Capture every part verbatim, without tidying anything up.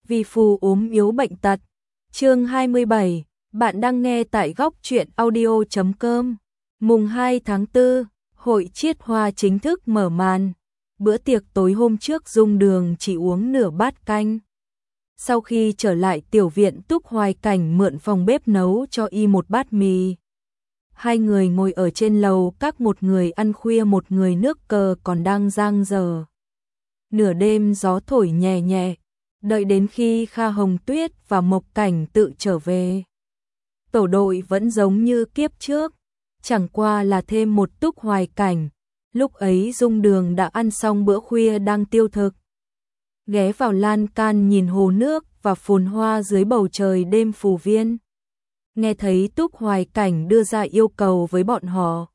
vì phù ốm yếu bệnh tật. Chương hai mươi bảy, bạn đang nghe tại góc truyện audio chấm com. Mùng hai tháng tư, hội chiết hoa chính thức mở màn. Bữa tiệc tối hôm trước Dung Đường chỉ uống nửa bát canh. Sau khi trở lại tiểu viện, Túc Hoài Cảnh mượn phòng bếp nấu cho y một bát mì. Hai người ngồi ở trên lầu các, một người ăn khuya một người nước cờ còn đang giang dở. Nửa đêm gió thổi nhẹ nhẹ, đợi đến khi Kha Hồng Tuyết và Mộc Cảnh tự trở về. Tổ đội vẫn giống như kiếp trước, chẳng qua là thêm một Túc Hoài Cảnh. Lúc ấy Dung Đường đã ăn xong bữa khuya đang tiêu thực. Ghé vào lan can nhìn hồ nước và phồn hoa dưới bầu trời đêm Phù Viên. Nghe thấy Túc Hoài Cảnh đưa ra yêu cầu với bọn họ,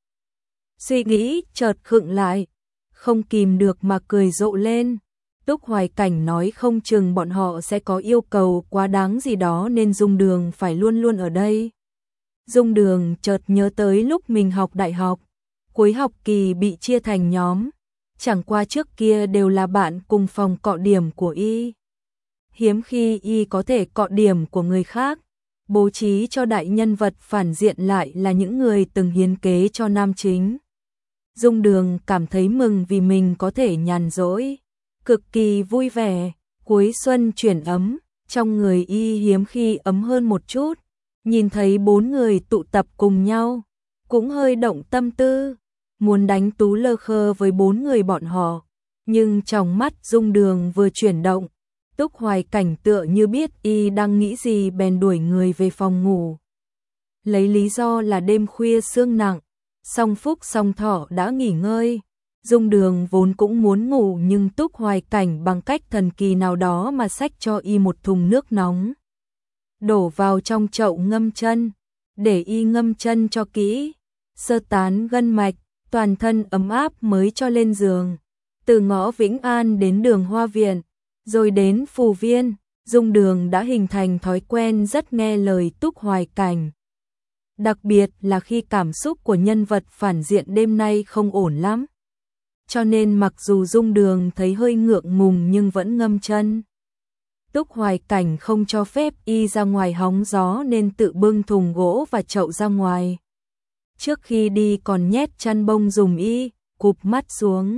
suy nghĩ chợt khựng lại, không kìm được mà cười rộ lên. Túc Hoài Cảnh nói không chừng bọn họ sẽ có yêu cầu quá đáng gì đó nên Dung Đường phải luôn luôn ở đây. Dung Đường chợt nhớ tới lúc mình học đại học, cuối học kỳ bị chia thành nhóm, chẳng qua trước kia đều là bạn cùng phòng cọ điểm của y. Hiếm khi y có thể cọ điểm của người khác, bố trí cho đại nhân vật phản diện lại là những người từng hiến kế cho nam chính. Dung Đường cảm thấy mừng vì mình có thể nhàn rỗi, cực kỳ vui vẻ. Cuối xuân chuyển ấm, trong người y hiếm khi ấm hơn một chút. Nhìn thấy bốn người tụ tập cùng nhau, cũng hơi động tâm tư, muốn đánh tú lơ khơ với bốn người bọn họ. Nhưng trong mắt Dung Đường vừa chuyển động, Túc Hoài Cảnh tựa như biết y đang nghĩ gì bèn đuổi người về phòng ngủ. Lấy lý do là đêm khuya sương nặng, song Phúc song Thọ đã nghỉ ngơi. Dung Đường vốn cũng muốn ngủ nhưng Túc Hoài Cảnh bằng cách thần kỳ nào đó mà xách cho y một thùng nước nóng, đổ vào trong chậu ngâm chân, để y ngâm chân cho kỹ, sơ tán gân mạch, toàn thân ấm áp mới cho lên giường. Từ ngõ Vĩnh An đến đường Hoa Viện, rồi đến Phù Viên, Dung Đường đã hình thành thói quen rất nghe lời Túc Hoài Cảnh. Đặc biệt là khi cảm xúc của nhân vật phản diện đêm nay không ổn lắm. Cho nên mặc dù Dung Đường thấy hơi ngượng ngùng nhưng vẫn ngâm chân. Túc Hoài Cảnh không cho phép y ra ngoài hóng gió nên tự bưng thùng gỗ và chậu ra ngoài. Trước khi đi còn nhét chăn bông dùm y, cụp mắt xuống.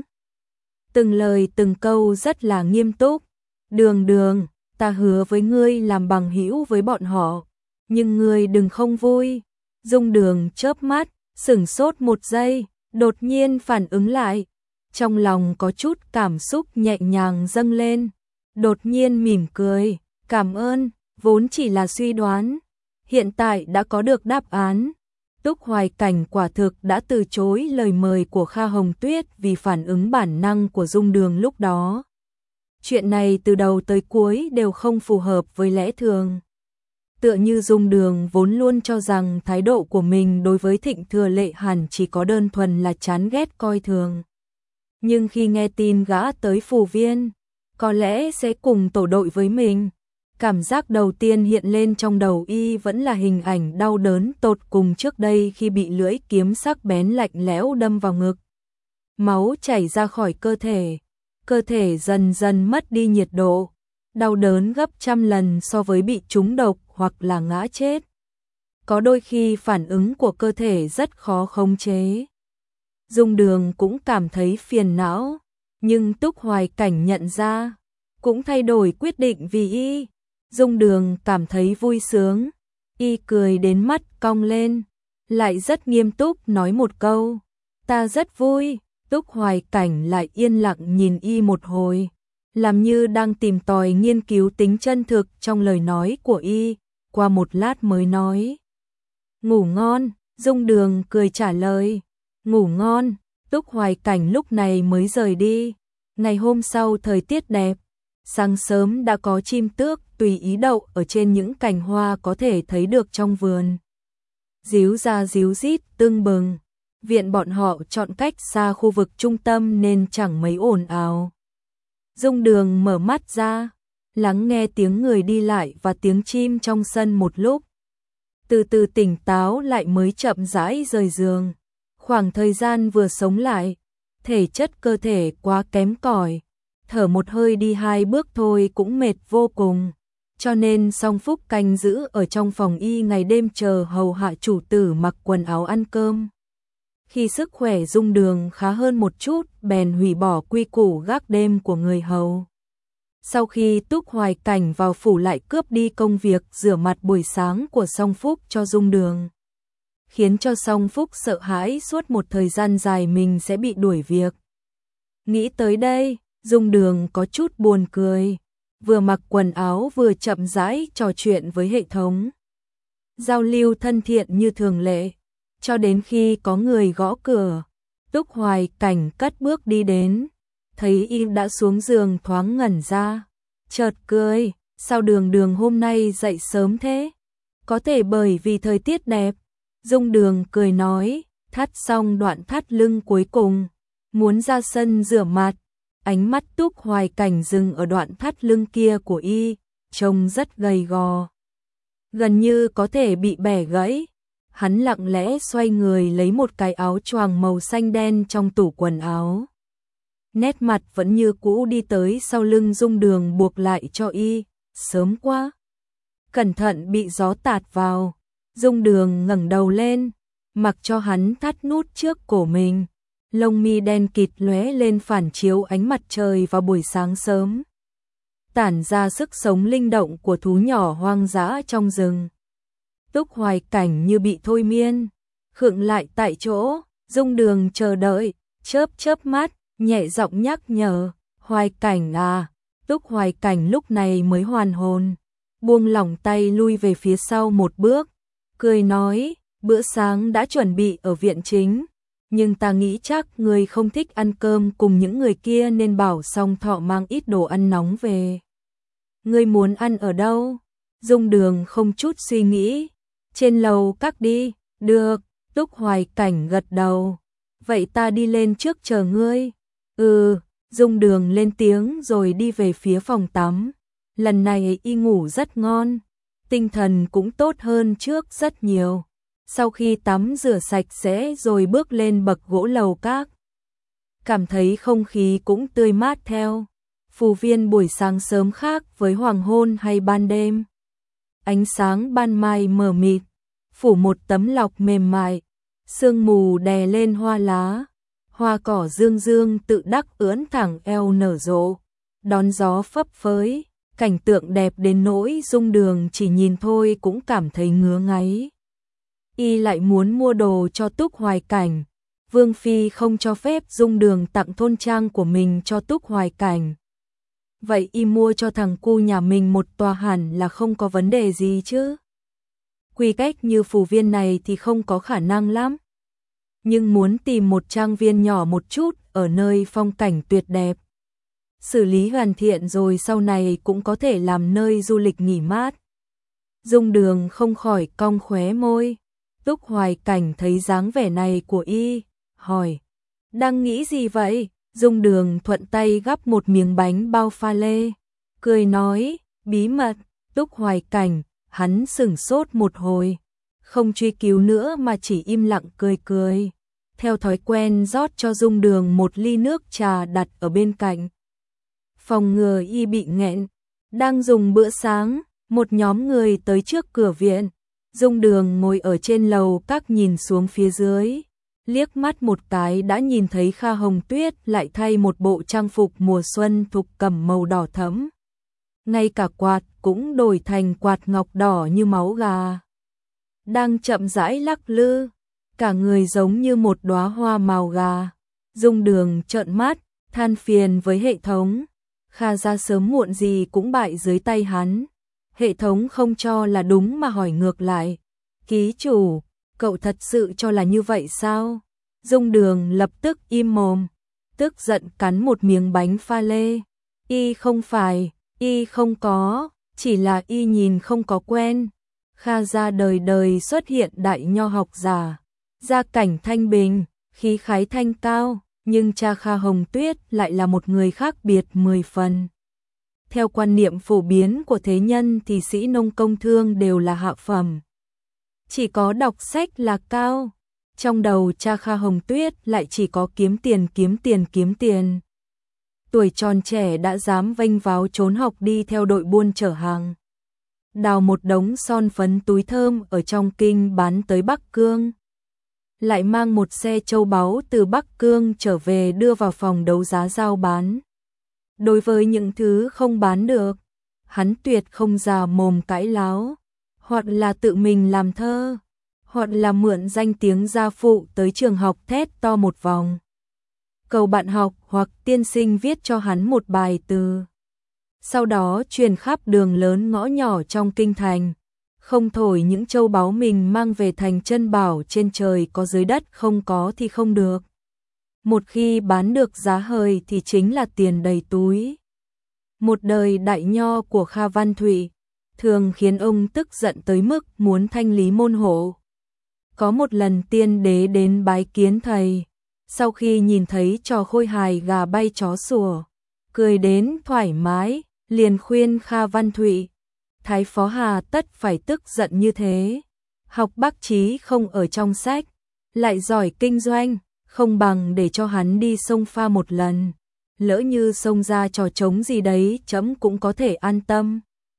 Từng lời từng câu rất là nghiêm túc. Đường Đường, ta hứa với ngươi làm bằng hữu với bọn họ, nhưng ngươi đừng không vui. Dung Đường chớp mắt, sửng sốt một giây, đột nhiên phản ứng lại. Trong lòng có chút cảm xúc nhẹ nhàng dâng lên, đột nhiên mỉm cười, cảm ơn, vốn chỉ là suy đoán, hiện tại đã có được đáp án. Túc Hoài Cảnh quả thực đã từ chối lời mời của Kha Hồng Tuyết vì phản ứng bản năng của Dung Đường lúc đó. Chuyện này từ đầu tới cuối đều không phù hợp với lẽ thường. Tựa như Dung Đường vốn luôn cho rằng thái độ của mình đối với Thịnh Thừa Lệ hẳn chỉ có đơn thuần là chán ghét coi thường. Nhưng khi nghe tin gã tới Phù Viên, có lẽ sẽ cùng tổ đội với mình, cảm giác đầu tiên hiện lên trong đầu y vẫn là hình ảnh đau đớn tột cùng trước đây khi bị lưỡi kiếm sắc bén lạnh lẽo đâm vào ngực. Máu chảy ra khỏi cơ thể, cơ thể dần dần mất đi nhiệt độ, đau đớn gấp trăm lần so với bị trúng độc hoặc là ngã chết. Có đôi khi phản ứng của cơ thể rất khó khống chế. Dung Đường cũng cảm thấy phiền não, nhưng Túc Hoài Cảnh nhận ra, cũng thay đổi quyết định vì y. Dung Đường cảm thấy vui sướng, y cười đến mắt cong lên, lại rất nghiêm túc nói một câu, ta rất vui. Túc Hoài Cảnh lại yên lặng nhìn y một hồi, làm như đang tìm tòi nghiên cứu tính chân thực trong lời nói của y, qua một lát mới nói, ngủ ngon. Dung Đường cười trả lời, ngủ ngon. Túc Hoài Cảnh lúc này mới rời đi. Ngày hôm sau thời tiết đẹp, sáng sớm đã có chim tước tùy ý đậu ở trên những cành hoa có thể thấy được trong vườn. Díu ra díu rít tưng bừng. Viện bọn họ chọn cách xa khu vực trung tâm nên chẳng mấy ồn ào. Dung Đường mở mắt ra, lắng nghe tiếng người đi lại và tiếng chim trong sân một lúc. Từ từ tỉnh táo lại mới chậm rãi rời giường. Khoảng thời gian vừa sống lại, thể chất cơ thể quá kém cỏi, thở một hơi đi hai bước thôi cũng mệt vô cùng. cho nên Song Phúc canh giữ ở trong phòng y ngày đêm chờ hầu hạ chủ tử mặc quần áo ăn cơm. Khi sức khỏe Dung Đường khá hơn một chút, bèn hủy bỏ quy củ gác đêm của người hầu. Sau khi Túc Hoài Cảnh vào phủ lại cướp đi công việc rửa mặt buổi sáng của Song Phúc cho Dung Đường, khiến cho Song Phúc sợ hãi suốt một thời gian dài mình sẽ bị đuổi việc. Nghĩ tới đây, Dung Đường có chút buồn cười, vừa mặc quần áo vừa chậm rãi trò chuyện với hệ thống. Giao lưu thân thiện như thường lệ, cho đến khi có người gõ cửa, Túc Hoài Cảnh cất bước đi đến, thấy y đã xuống giường thoáng ngẩn ra, chợt cười, sao Đường Đường hôm nay dậy sớm thế? Có thể bởi vì thời tiết đẹp. Dung Đường cười nói, thắt xong đoạn thắt lưng cuối cùng, muốn ra sân rửa mặt. Ánh mắt Túc Hoài Cảnh dừng ở đoạn thắt lưng kia của y, trông rất gầy gò, gần như có thể bị bẻ gãy. Hắn lặng lẽ xoay người lấy một cái áo choàng màu xanh đen trong tủ quần áo. Nét mặt vẫn như cũ đi tới sau lưng Dung Đường buộc lại cho y, sớm quá. Cẩn thận bị gió tạt vào. Dung Đường ngẩng đầu lên, mặc cho hắn thắt nút trước cổ mình. Lông mi đen kịt lóe lên phản chiếu ánh mặt trời vào buổi sáng sớm, tản ra sức sống linh động của thú nhỏ hoang dã trong rừng. Túc Hoài Cảnh như bị thôi miên, khựng lại tại chỗ. Dung Đường chờ đợi, chớp chớp mắt, nhẹ giọng nhắc nhở, Hoài Cảnh à. Túc Hoài Cảnh lúc này mới hoàn hồn, buông lỏng tay lui về phía sau một bước, cười nói, bữa sáng đã chuẩn bị ở viện chính, nhưng ta nghĩ chắc người không thích ăn cơm cùng những người kia nên bảo Song Thọ mang ít đồ ăn nóng về. Ngươi muốn ăn ở đâu? Dung Đường không chút suy nghĩ, trên lầu các đi. Được. Túc Hoài Cảnh gật đầu, vậy ta đi lên trước chờ ngươi. Ừ. Dung Đường lên tiếng rồi đi về phía phòng tắm. Lần này y ngủ rất ngon, tinh thần cũng tốt hơn trước rất nhiều. Sau khi tắm rửa sạch sẽ rồi bước lên bậc gỗ lầu các, cảm thấy không khí cũng tươi mát theo. Phù viên buổi sáng sớm khác với hoàng hôn hay ban đêm. Ánh sáng ban mai mờ mịt, phủ một tấm lọc mềm mại, sương mù đè lên hoa lá. Hoa cỏ dương dương tự đắc ưỡn thẳng eo nở rộ, đón gió phấp phới, cảnh tượng đẹp đến nỗi Dung Đường chỉ nhìn thôi cũng cảm thấy ngứa ngáy. Y lại muốn mua đồ cho Túc Hoài Cảnh, Vương Phi không cho phép Dung Đường tặng thôn trang của mình cho Túc Hoài Cảnh. Vậy y mua cho thằng cu nhà mình một tòa hẳn là không có vấn đề gì chứ. Quy cách như phù viên này thì không có khả năng lắm. Nhưng muốn tìm một trang viên nhỏ một chút ở nơi phong cảnh tuyệt đẹp, xử lý hoàn thiện rồi sau này cũng có thể làm nơi du lịch nghỉ mát. Dung Đường không khỏi cong khóe môi. Túc Hoài Cảnh thấy dáng vẻ này của y, hỏi, đang nghĩ gì vậy? Dung Đường thuận tay gắp một miếng bánh bao pha lê, cười nói, bí mật. Túc Hoài Cảnh, hắn sửng sốt một hồi, không truy cứu nữa mà chỉ im lặng cười cười. Theo thói quen rót cho Dung Đường một ly nước trà đặt ở bên cạnh. Phòng ngừa y bị nghẹn, đang dùng bữa sáng, một nhóm người tới trước cửa viện. Dung Đường ngồi ở trên lầu các nhìn xuống phía dưới, liếc mắt một cái đã nhìn thấy Kha Hồng Tuyết lại thay một bộ trang phục mùa xuân thục cẩm màu đỏ thẫm. Ngay cả quạt cũng đổi thành quạt ngọc đỏ như máu gà, đang chậm rãi lắc lư, cả người giống như một đóa hoa màu gà. Dung Đường trợn mắt, than phiền với hệ thống, Kha ra sớm muộn gì cũng bại dưới tay hắn. Hệ thống không cho là đúng mà hỏi ngược lại, ký chủ, cậu thật sự cho là như vậy sao? Dung Đường lập tức im mồm, tức giận cắn một miếng bánh pha lê. Y không phải, y không có, chỉ là y nhìn không có quen. Kha gia đời đời xuất hiện đại nho học giả, gia cảnh thanh bình, khí khái thanh cao, nhưng cha Kha Hồng Tuyết lại là một người khác biệt mười phần. Theo quan niệm phổ biến của thế nhân thì sĩ nông công thương đều là hạ phẩm, chỉ có đọc sách là cao. Trong đầu cha Kha Hồng Tuyết lại chỉ có kiếm tiền kiếm tiền kiếm tiền. Tuổi tròn trẻ đã dám vênh váo trốn học đi theo đội buôn chở hàng. đào một đống son phấn túi thơm ở trong kinh bán tới Bắc Cương. Lại mang một xe châu báu từ Bắc Cương trở về đưa vào phòng đấu giá giao bán. Đối với những thứ không bán được, hắn tuyệt không già mồm cãi láo, hoặc là tự mình làm thơ, hoặc là mượn danh tiếng gia phụ tới trường học thét to một vòng. Cầu bạn học hoặc tiên sinh viết cho hắn một bài từ. Sau đó truyền khắp đường lớn ngõ nhỏ trong kinh thành, không thổi những châu báu mình mang về thành chân bảo trên trời có dưới đất không có thì không được. Một khi bán được giá hời thì chính là tiền đầy túi. Một đời đại nho của Kha Văn Thụy thường khiến ông tức giận tới mức muốn thanh lý môn hộ. Có một lần tiên đế đến bái kiến thầy, sau khi nhìn thấy trò khôi hài gà bay chó sủa, cười đến thoải mái, liền khuyên Kha Văn Thụy, Thái Phó hà tất phải tức giận như thế, học bác trí không ở trong sách, lại giỏi kinh doanh, không bằng để cho hắn đi sông pha một lần, lỡ như xông ra trò trống gì đấy chấm cũng có thể an tâm.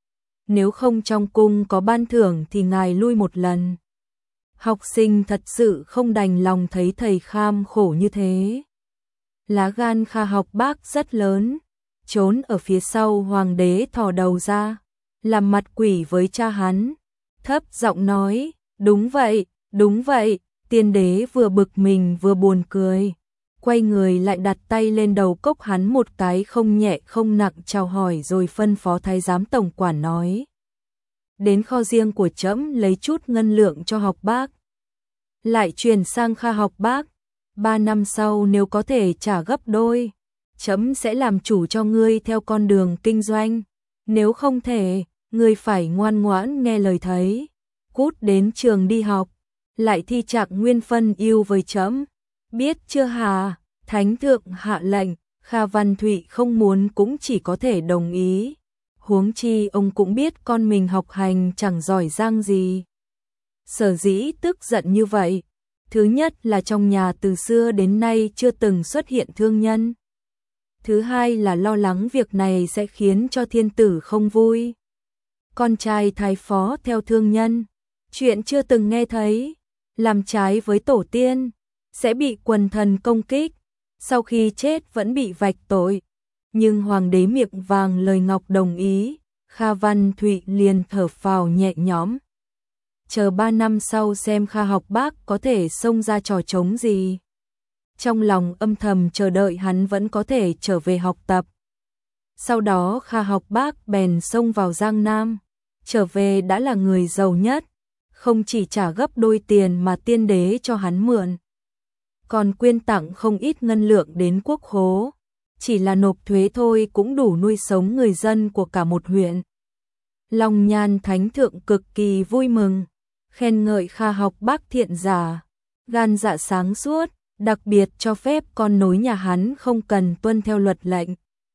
Nếu không trong cung có ban thưởng thì ngài lui một lần. Học sinh thật sự không đành lòng thấy thầy kham khổ như thế. Lá gan Kha Học Bác rất lớn, trốn ở phía sau hoàng đế thò đầu ra, làm mặt quỷ với cha hắn, thấp giọng nói, đúng vậy, đúng vậy. Tiên đế vừa bực mình vừa buồn cười, quay người lại đặt tay lên đầu cốc hắn một cái không nhẹ không nặng chào hỏi rồi phân phó thái giám tổng quản nói. Đến kho riêng của trẫm lấy chút ngân lượng cho Học Bác. Lại truyền sang Kha Học Bác, ba năm sau nếu có thể trả gấp đôi, trẫm sẽ làm chủ cho ngươi theo con đường kinh doanh. Nếu không thể, ngươi phải ngoan ngoãn nghe lời thầy, cút đến trường đi học. Lại thi trạng nguyên phân yêu với trẫm, biết chưa hà? Thánh thượng hạ lệnh, Kha Văn Thụy không muốn cũng chỉ có thể đồng ý. Huống chi ông cũng biết con mình học hành chẳng giỏi giang gì. Sở dĩ tức giận như vậy, thứ nhất là trong nhà từ xưa đến nay chưa từng xuất hiện thương nhân. Thứ hai là lo lắng việc này sẽ khiến cho thiên tử không vui. Con trai thái phó theo thương nhân, chuyện chưa từng nghe thấy, làm trái với tổ tiên, sẽ bị quần thần công kích, sau khi chết vẫn bị vạch tội. Nhưng hoàng đế miệng vàng lời ngọc đồng ý, Kha Văn Thụy liền thở phào nhẹ nhõm. Chờ ba năm sau xem Kha Học Bác có thể xông ra trò trống gì. Trong lòng âm thầm chờ đợi hắn vẫn có thể trở về học tập. Sau đó Kha Học Bác bèn xông vào Giang Nam, trở về đã là người giàu nhất. Không chỉ trả gấp đôi tiền mà tiên đế cho hắn mượn, còn quyên tặng không ít ngân lượng đến quốc khố, chỉ là nộp thuế thôi cũng đủ nuôi sống người dân của cả một huyện. Long Nhan Thánh Thượng cực kỳ vui mừng, khen ngợi Kha Học Bác thiện giả, gan dạ sáng suốt, đặc biệt cho phép con nối nhà hắn không cần tuân theo luật lệnh.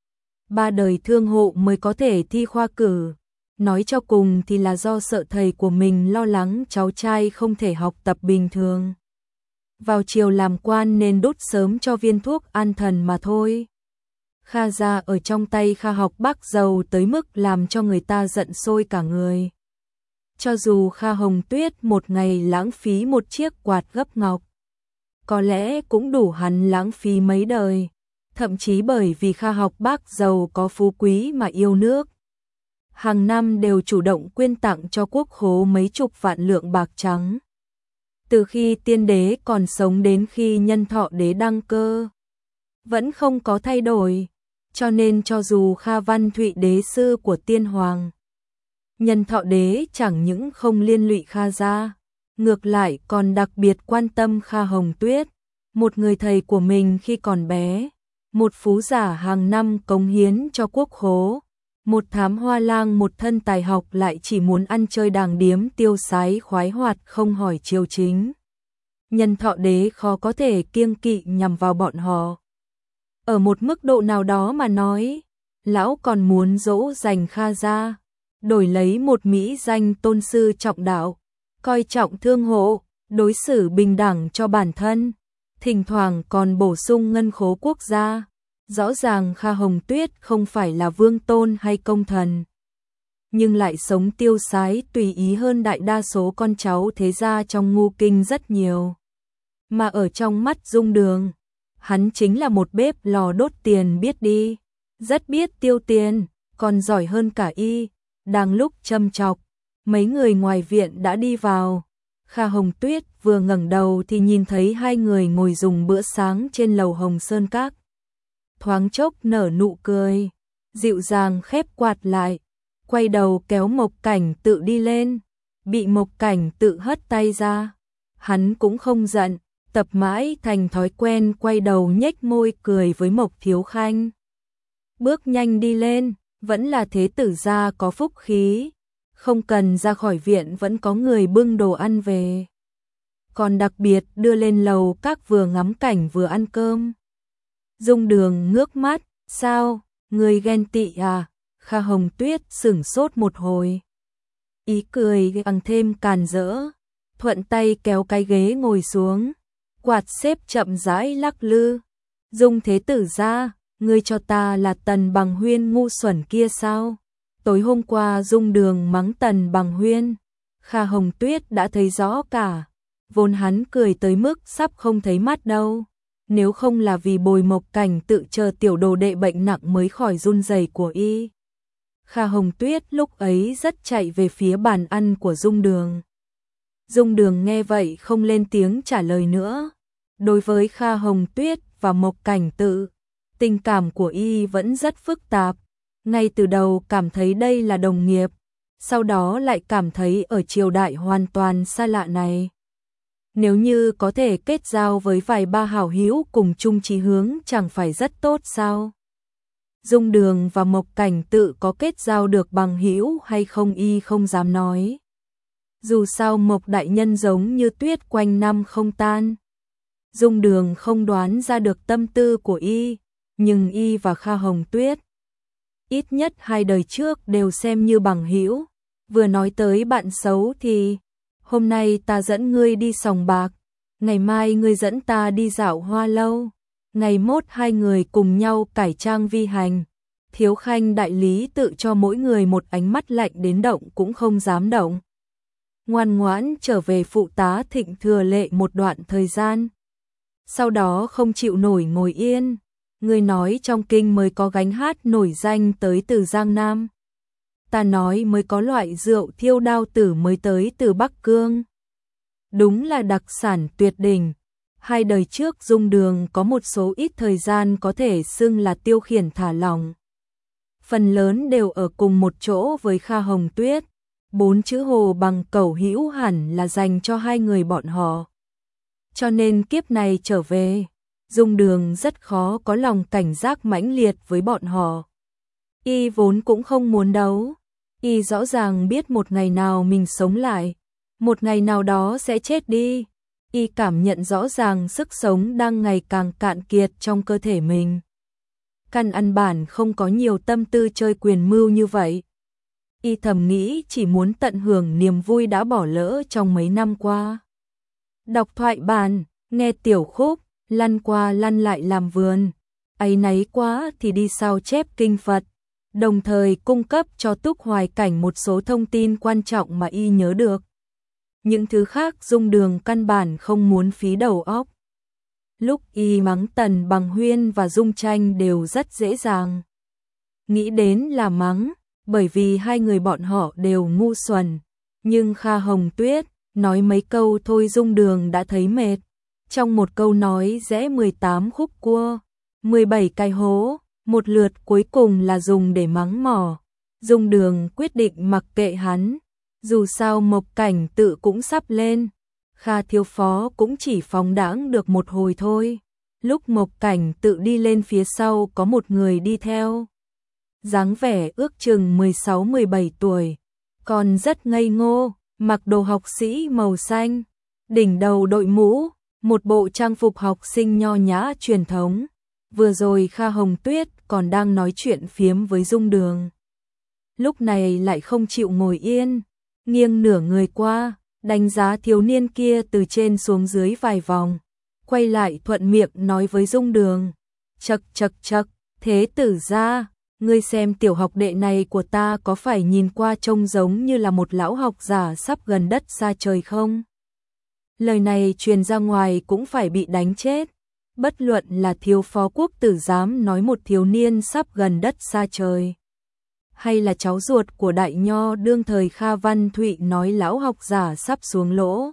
Ba đời thương hộ mới có thể thi khoa cử. Nói cho cùng thì là do sợ thầy của mình lo lắng cháu trai không thể học tập bình thường. Vào chiều làm quan nên đút sớm cho viên thuốc an thần mà thôi. Kha gia ở trong tay Kha Học Bác giàu tới mức làm cho người ta giận sôi cả người. Cho dù Kha Hồng Tuyết một ngày lãng phí một chiếc quạt gấp ngọc, có lẽ cũng đủ hắn lãng phí mấy đời. Thậm chí bởi vì Kha Học Bác giàu có phú quý mà yêu nước, hàng năm đều chủ động quyên tặng cho quốc khố mấy chục vạn lượng bạc trắng. Từ khi tiên đế còn sống đến khi nhân thọ đế đăng cơ, vẫn không có thay đổi, cho nên cho dù Kha Văn Thụy đế sư của tiên hoàng, nhân thọ đế chẳng những không liên lụy Kha gia, ngược lại còn đặc biệt quan tâm Kha Hồng Tuyết, một người thầy của mình khi còn bé, một phú giả hàng năm cống hiến cho quốc khố. Một thám hoa lang một thân tài học lại chỉ muốn ăn chơi đàng điếm tiêu sái khoái hoạt không hỏi triều chính. Nhân thọ đế khó có thể kiêng kỵ nhằm vào bọn họ. Ở một mức độ nào đó mà nói, lão còn muốn dỗ dành Kha gia, đổi lấy một mỹ danh tôn sư trọng đạo, coi trọng thương hộ, đối xử bình đẳng cho bản thân, thỉnh thoảng còn bổ sung ngân khố quốc gia. Rõ ràng Kha Hồng Tuyết không phải là vương tôn hay công thần. nhưng lại sống tiêu sái tùy ý hơn đại đa số con cháu thế gia trong Ngũ Kinh rất nhiều. Mà ở trong mắt Dung Đường, hắn chính là một bếp lò đốt tiền biết đi, rất biết tiêu tiền, còn giỏi hơn cả y. Đang lúc châm chọc, mấy người ngoài viện đã đi vào. Kha Hồng Tuyết vừa ngẩng đầu thì nhìn thấy hai người ngồi dùng bữa sáng trên lầu Hồng Sơn Các. Thoáng chốc nở nụ cười, dịu dàng khép quạt lại, quay đầu kéo Mộc Cảnh Tự đi lên, bị Mộc Cảnh Tự hất tay ra. Hắn cũng không giận, tập mãi thành thói quen quay đầu nhếch môi cười với Mộc Thiếu Khanh. Bước nhanh đi lên, vẫn là thế tử gia có phúc khí, không cần ra khỏi viện vẫn có người bưng đồ ăn về. Còn đặc biệt đưa lên lầu các vừa ngắm cảnh vừa ăn cơm. Dung Đường ngước mắt, sao, người ghen tị à? Kha Hồng Tuyết sửng sốt một hồi. Ý cười càng thêm càn rỡ, thuận tay kéo cái ghế ngồi xuống, quạt xếp chậm rãi lắc lư. Dung thế tử gia, ngươi cho ta là Tần Bằng Huyên ngu xuẩn kia sao? Tối hôm qua Dung Đường mắng Tần Bằng Huyên, Kha Hồng Tuyết đã thấy rõ cả, vốn hắn cười tới mức sắp không thấy mắt đâu. Nếu không là vì Bồi Mộc Cảnh Tự chờ tiểu đồ đệ bệnh nặng mới khỏi run rẩy của y. Kha Hồng Tuyết lúc ấy rất chạy về phía bàn ăn của Dung Đường. Dung Đường nghe vậy không lên tiếng trả lời nữa. Đối với Kha Hồng Tuyết và Mộc Cảnh Tự, tình cảm của y vẫn rất phức tạp. Ngay từ đầu cảm thấy đây là đồng nghiệp, sau đó lại cảm thấy ở triều đại hoàn toàn xa lạ này. Nếu như có thể kết giao với vài ba hảo hữu cùng chung chí hướng chẳng phải rất tốt sao? Dung Đường và Mộc Cảnh Tự có kết giao được bằng hữu hay không y không dám nói. Dù sao Mộc đại nhân giống như tuyết quanh năm không tan. Dung Đường không đoán ra được tâm tư của y, nhưng y và Kha Hồng Tuyết ít nhất hai đời trước đều xem như bằng hữu. Vừa nói tới bạn xấu thì hôm nay ta dẫn ngươi đi sòng bạc, ngày mai ngươi dẫn ta đi dạo hoa lâu, ngày mốt hai người cùng nhau cải trang vi hành. Thiếu Khanh đại lý tự cho mỗi người một ánh mắt lạnh đến động cũng không dám động. Ngoan ngoãn trở về phụ tá Thịnh Thừa Lệ một đoạn thời gian. Sau đó không chịu nổi ngồi yên. Ngươi nói trong kinh mới có gánh hát nổi danh tới từ Giang Nam. Ta nói mới có loại rượu thiêu đao tử mới tới từ Bắc Cương. Đúng là đặc sản tuyệt đỉnh. Hai đời trước Dung Đường có một số ít thời gian có thể xưng là tiêu khiển thả lỏng. Phần lớn đều ở cùng một chỗ với Kha Hồng Tuyết. Bốn chữ hồ bằng cẩu hữu hẳn là dành cho hai người bọn họ. Cho nên kiếp này trở về, Dung Đường rất khó có lòng cảnh giác mãnh liệt với bọn họ. Y vốn cũng không muốn đấu. Y rõ ràng biết một ngày nào mình sống lại, một ngày nào đó sẽ chết đi. Y cảm nhận rõ ràng sức sống đang ngày càng cạn kiệt trong cơ thể mình. Căn ăn bản không có nhiều tâm tư chơi quyền mưu như vậy. Y thầm nghĩ chỉ muốn tận hưởng niềm vui đã bỏ lỡ trong mấy năm qua. Đọc thoại bản, nghe tiểu khúc, lăn qua lăn lại làm vườn. Áy náy quá thì đi sao chép kinh Phật. Đồng thời cung cấp cho Túc Hoài Cảnh một số thông tin quan trọng mà y nhớ được. Những thứ khác Dung Đường căn bản không muốn phí đầu óc. Lúc y mắng Tần Bằng Huyên và Dung Tranh đều rất dễ dàng. Nghĩ đến là mắng, bởi vì hai người bọn họ đều ngu xuẩn. Nhưng Kha Hồng Tuyết nói mấy câu thôi Dung Đường đã thấy mệt. Trong một câu nói rẽ mười tám khúc cua, mười bảy cái hố, một lượt cuối cùng là dùng để mắng mỏ. Dung Đường quyết định mặc kệ hắn. Dù sao Mộc Cảnh Tự cũng sắp lên. Kha thiếu phó cũng chỉ phóng đãng được một hồi thôi. Lúc Mộc Cảnh Tự đi lên phía sau có một người đi theo. Dáng vẻ ước chừng mười sáu mười bảy tuổi. Còn rất ngây ngô, mặc đồ học sĩ màu xanh. Đỉnh đầu đội mũ, một bộ trang phục học sinh nho nhã truyền thống. Vừa rồi Kha Hồng Tuyết còn đang nói chuyện phiếm với Dung Đường. Lúc này lại không chịu ngồi yên, nghiêng nửa người qua, đánh giá thiếu niên kia từ trên xuống dưới vài vòng, quay lại thuận miệng nói với Dung Đường, chậc chậc chậc, thế tử gia, Ngươi xem tiểu học đệ này của ta có phải nhìn qua trông giống như là một lão học giả sắp gần đất xa trời không? Lời này truyền ra ngoài cũng phải bị đánh chết. Bất luận là thiếu phó quốc tử dám nói một thiếu niên sắp gần đất xa trời, hay là cháu ruột của đại nho đương thời Kha Văn Thụy nói lão học giả sắp xuống lỗ.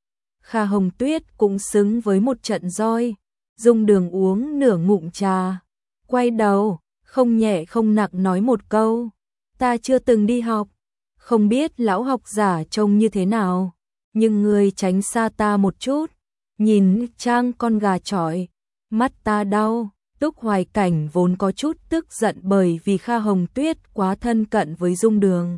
Kha Hồng Tuyết cũng xứng với một trận roi, Dung Đường uống nửa ngụm trà, quay đầu, không nhẹ không nặng nói một câu, ta chưa từng đi học, không biết lão học giả trông như thế nào, nhưng ngươi tránh xa ta một chút, nhìn trang con gà chọi, mắt ta đau. Túc Hoài Cảnh vốn có chút tức giận bởi vì Kha Hồng Tuyết quá thân cận với Dung Đường.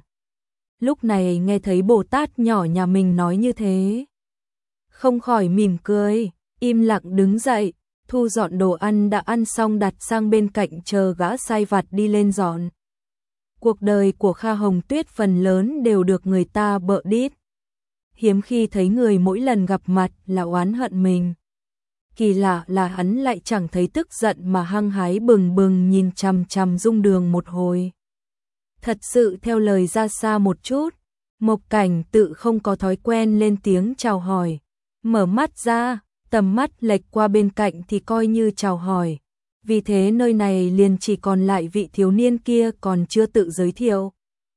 Lúc này nghe thấy Bồ Tát nhỏ nhà mình nói như thế, không khỏi mỉm cười, im lặng đứng dậy, thu dọn đồ ăn đã ăn xong đặt sang bên cạnh chờ gã sai vặt đi lên dọn. Cuộc đời của Kha Hồng Tuyết phần lớn đều được người ta bợ đít. Hiếm khi thấy người mỗi lần gặp mặt là oán hận mình. Kỳ lạ là hắn lại chẳng thấy tức giận mà hăng hái bừng bừng nhìn chằm chằm Dung Đường một hồi. Thật sự theo lời ra xa một chút, Mộc Cảnh tự không có thói quen lên tiếng chào hỏi. Mở mắt ra, tầm mắt lệch qua bên cạnh thì coi như chào hỏi. Vì thế nơi này liền chỉ còn lại vị thiếu niên kia còn chưa tự giới thiệu.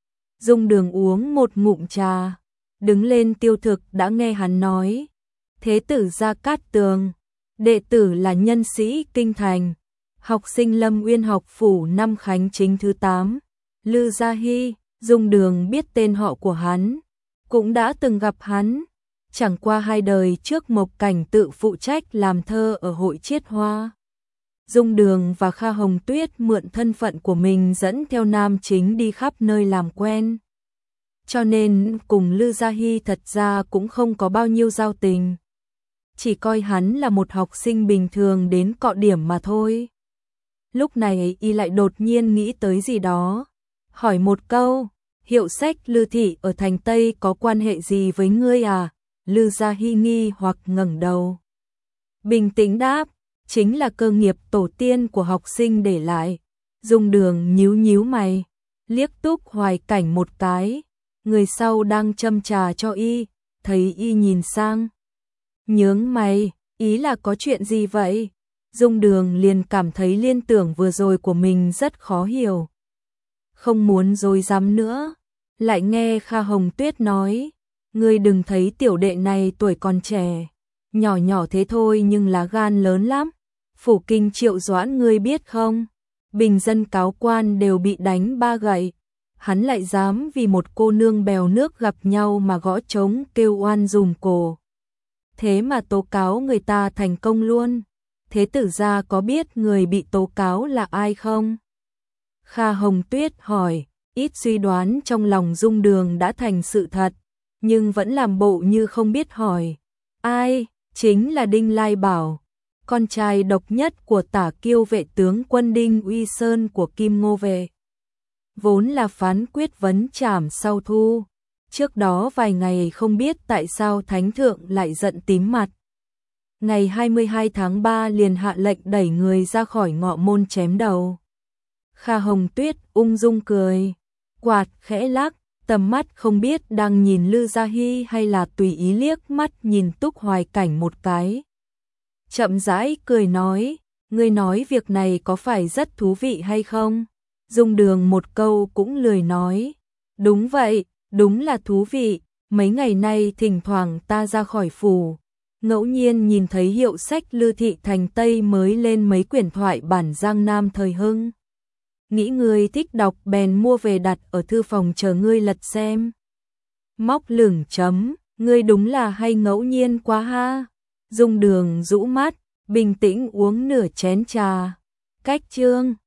Dung Đường uống một ngụm trà, đứng lên tiêu thực đã nghe hắn nói. Thế tử Gia Cát Tường, đệ tử là nhân sĩ kinh thành, học sinh Lâm Uyên học phủ năm Khánh Chính thứ tám, Lư Gia Hy. Dung Đường biết tên họ của hắn, cũng đã từng gặp hắn, chẳng qua hai đời trước Mộc Cảnh tự phụ trách làm thơ ở hội Chiết Hoa. Dung Đường và Kha Hồng Tuyết mượn thân phận của mình dẫn theo nam chính đi khắp nơi làm quen. Cho nên cùng Lư Gia Hy thật ra cũng không có bao nhiêu giao tình. Chỉ coi hắn là một học sinh bình thường đến cọ điểm mà thôi. Lúc này y lại đột nhiên nghĩ tới gì đó, hỏi một câu, hiệu sách Lư thị ở thành Tây có quan hệ gì với ngươi à? Lư Gia Hy nghi hoặc ngẩng đầu, bình tĩnh đáp, chính là cơ nghiệp tổ tiên của học sinh để lại. Dung Đường nhíu nhíu mày, liếc Túc Hoài Cảnh một cái, người sau đang châm trà cho y, thấy y nhìn sang, nhướng mày, ý là có chuyện gì vậy? Dung Đường liền cảm thấy liên tưởng vừa rồi của mình rất khó hiểu. Không muốn dối dám nữa, lại nghe Kha Hồng Tuyết nói, ngươi đừng thấy tiểu đệ này tuổi còn trẻ, nhỏ nhỏ thế thôi nhưng lá gan lớn lắm. Phủ Kinh Triệu Doãn ngươi biết không? Bình dân cáo quan đều bị đánh ba gậy. Hắn lại dám vì một cô nương bèo nước gặp nhau mà gõ trống kêu oan dùm cổ. Thế mà tố cáo người ta thành công luôn. Thế tử gia có biết người bị tố cáo là ai không? Kha Hồng Tuyết hỏi, ít suy đoán trong lòng Dung Đường đã thành sự thật, nhưng vẫn làm bộ như không biết hỏi. Ai? Chính là Đinh Lai Bảo, con trai độc nhất của Tả Kiêu vệ tướng quân Đinh Uy Sơn của Kim Ngô Vệ. Vốn là phán quyết vấn trảm sau thu. Trước đó vài ngày không biết tại sao Thánh Thượng lại giận tím mặt. Ngày hai mươi hai tháng ba liền hạ lệnh đẩy người ra khỏi ngọ môn chém đầu. Kha Hồng Tuyết ung dung cười, quạt khẽ lắc, tầm mắt không biết đang nhìn Lư Gia Hy hay là tùy ý liếc mắt nhìn Túc Hoài Cảnh một cái. Chậm rãi cười nói, ngươi nói việc này có phải rất thú vị hay không? Dung Đường một câu cũng lười nói. Đúng vậy, đúng là thú vị, mấy ngày nay thỉnh thoảng ta ra khỏi phủ, ngẫu nhiên nhìn thấy hiệu sách Lư thị thành Tây mới lên mấy quyển thoại bản Giang Nam thời Hưng. Nghĩ ngươi thích đọc bèn mua về đặt ở thư phòng chờ ngươi lật xem. Móc lửng chấm, ngươi đúng là hay ngẫu nhiên quá ha. Dung Đường rũ mắt, bình tĩnh uống nửa chén trà. Cách chương